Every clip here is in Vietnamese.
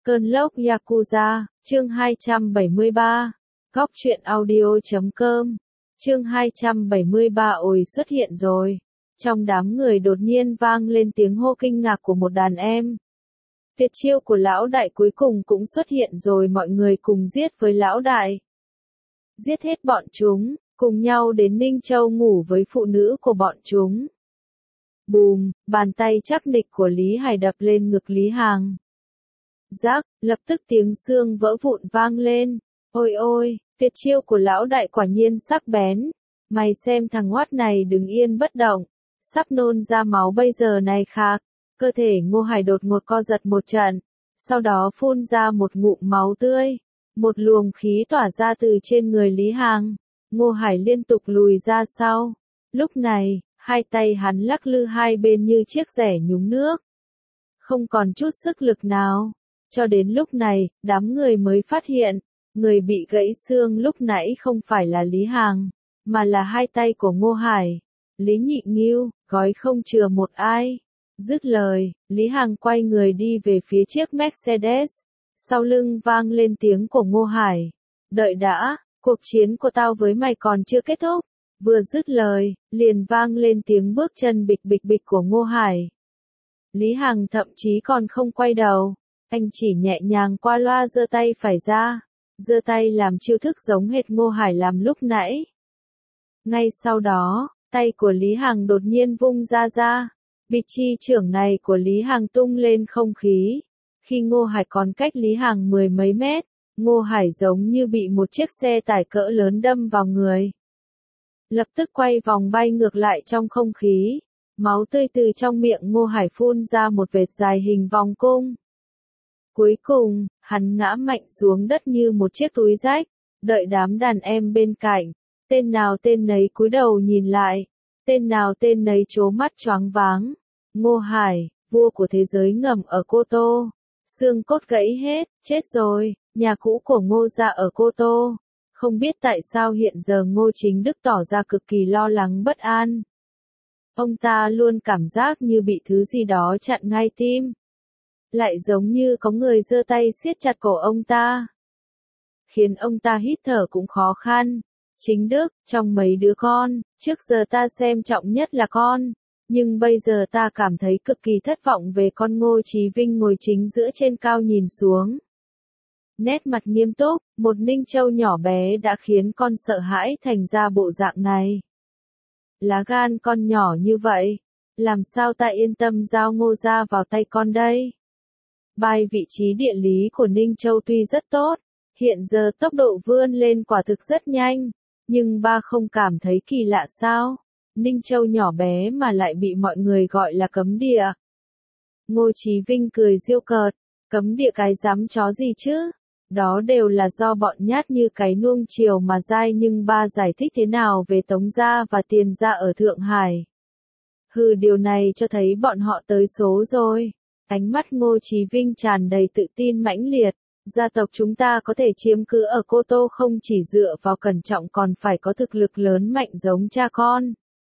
Cơn lốc Yakuza, chương 273, góc truyện audio.com, chương 273 ôi xuất hiện rồi. Trong đám người đột nhiên vang lên tiếng hô kinh ngạc của một đàn em. Tuyệt chiêu của lão đại cuối cùng cũng xuất hiện rồi, mọi người cùng giết với lão đại. Giết hết bọn chúng, cùng nhau đến Ninh Châu ngủ với phụ nữ của bọn chúng. Bùm, bàn tay chắc nịch của Lý Hải đập lên ngực Lý Hàng. Rác, lập tức tiếng xương vỡ vụn vang lên. Ôi ôi, tuyệt chiêu của lão đại quả nhiên sắc bén. Mày xem thằng Hoát này đứng yên bất động, sắp nôn ra máu bây giờ này khạc. Cơ thể Ngô Hải đột ngột co giật một trận, sau đó phun ra một ngụm máu tươi. Một luồng khí tỏa ra từ trên người Lý Hàng. Ngô Hải liên tục lùi ra sau. Lúc này, hai tay hắn lắc lư hai bên như chiếc rẻ nhúng nước. Không còn chút sức lực nào. Cho đến lúc này, đám người mới phát hiện, người bị gãy xương lúc nãy không phải là Lý Hàng, mà là hai tay của Ngô Hải. Lý Nhị Nghiêu, gói không chừa một ai. Dứt lời, Lý Hàng quay người đi về phía chiếc Mercedes. Sau lưng vang lên tiếng của Ngô Hải. Đợi đã, cuộc chiến của tao với mày còn chưa kết thúc. Vừa dứt lời, liền vang lên tiếng bước chân bịch bịch bịch của Ngô Hải. Lý Hàng thậm chí còn không quay đầu. Anh chỉ nhẹ nhàng qua loa giơ tay phải ra. Giơ tay làm chiêu thức giống hệt Ngô Hải làm lúc nãy. Ngay sau đó, tay của Lý Hàng đột nhiên vung ra. Bịch chi trưởng này của Lý Hàng tung lên không khí. Khi Ngô Hải còn cách Lý Hàng mười mấy mét, Ngô Hải giống như bị một chiếc xe tải cỡ lớn đâm vào người. Lập tức quay vòng bay ngược lại trong không khí. Máu tươi từ trong miệng Ngô Hải phun ra một vệt dài hình vòng cung. Cuối cùng, hắn ngã mạnh xuống đất như một chiếc túi rách. Đợi đám đàn em bên cạnh, tên nào tên nấy cúi đầu nhìn lại, tên nào tên nấy trố mắt choáng váng. Ngô Hải, vua của thế giới ngầm ở Cô Tô. Xương cốt gãy hết, chết rồi, nhà cũ của Ngô gia ở Cô Tô. Không biết tại sao hiện giờ Ngô Chính Đức tỏ ra cực kỳ lo lắng bất an. Ông ta luôn cảm giác như bị thứ gì đó chặn ngay tim. Lại giống như có người giơ tay siết chặt cổ ông ta. Khiến ông ta hít thở cũng khó khăn. Chính Đức, trong mấy đứa con, trước giờ ta xem trọng nhất là con. Nhưng bây giờ ta cảm thấy cực kỳ thất vọng về con Ngô Chí Vinh ngồi chính giữa trên cao nhìn xuống. Nét mặt nghiêm túc, một Ninh Châu nhỏ bé đã khiến con sợ hãi thành ra bộ dạng này. Lá gan con nhỏ như vậy, làm sao ta yên tâm giao Ngô gia vào tay con đây? Bài vị trí địa lý của Ninh Châu tuy rất tốt, hiện giờ tốc độ vươn lên quả thực rất nhanh, nhưng ba không cảm thấy kỳ lạ sao? Ninh Châu nhỏ bé mà lại bị mọi người gọi là cấm địa. Ngô Chí Vinh cười giễu cợt, cấm địa cái dám chó gì chứ? Đó đều là do bọn nhát như cái nuông chiều mà dai, nhưng ba giải thích thế nào về Tống gia và Tiền gia ở Thượng Hải? Hừ, điều này cho thấy bọn họ tới số rồi. Ánh mắt Ngô Chí Vinh tràn đầy tự tin mãnh liệt. Gia tộc chúng ta có thể chiếm cứ ở Cô Tô không chỉ dựa vào cẩn trọng còn phải có thực lực lớn mạnh giống cha con.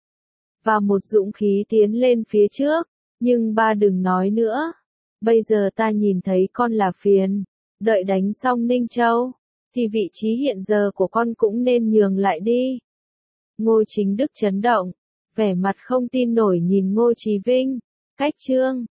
Và một dũng khí tiến lên phía trước. Nhưng ba đừng nói nữa. Bây giờ ta nhìn thấy con là phiền. Đợi đánh xong Ninh Châu, thì vị trí hiện giờ của con cũng nên nhường lại đi. Ngô Chính Đức chấn động, vẻ mặt không tin nổi nhìn Ngô Chí Vinh. Cách chương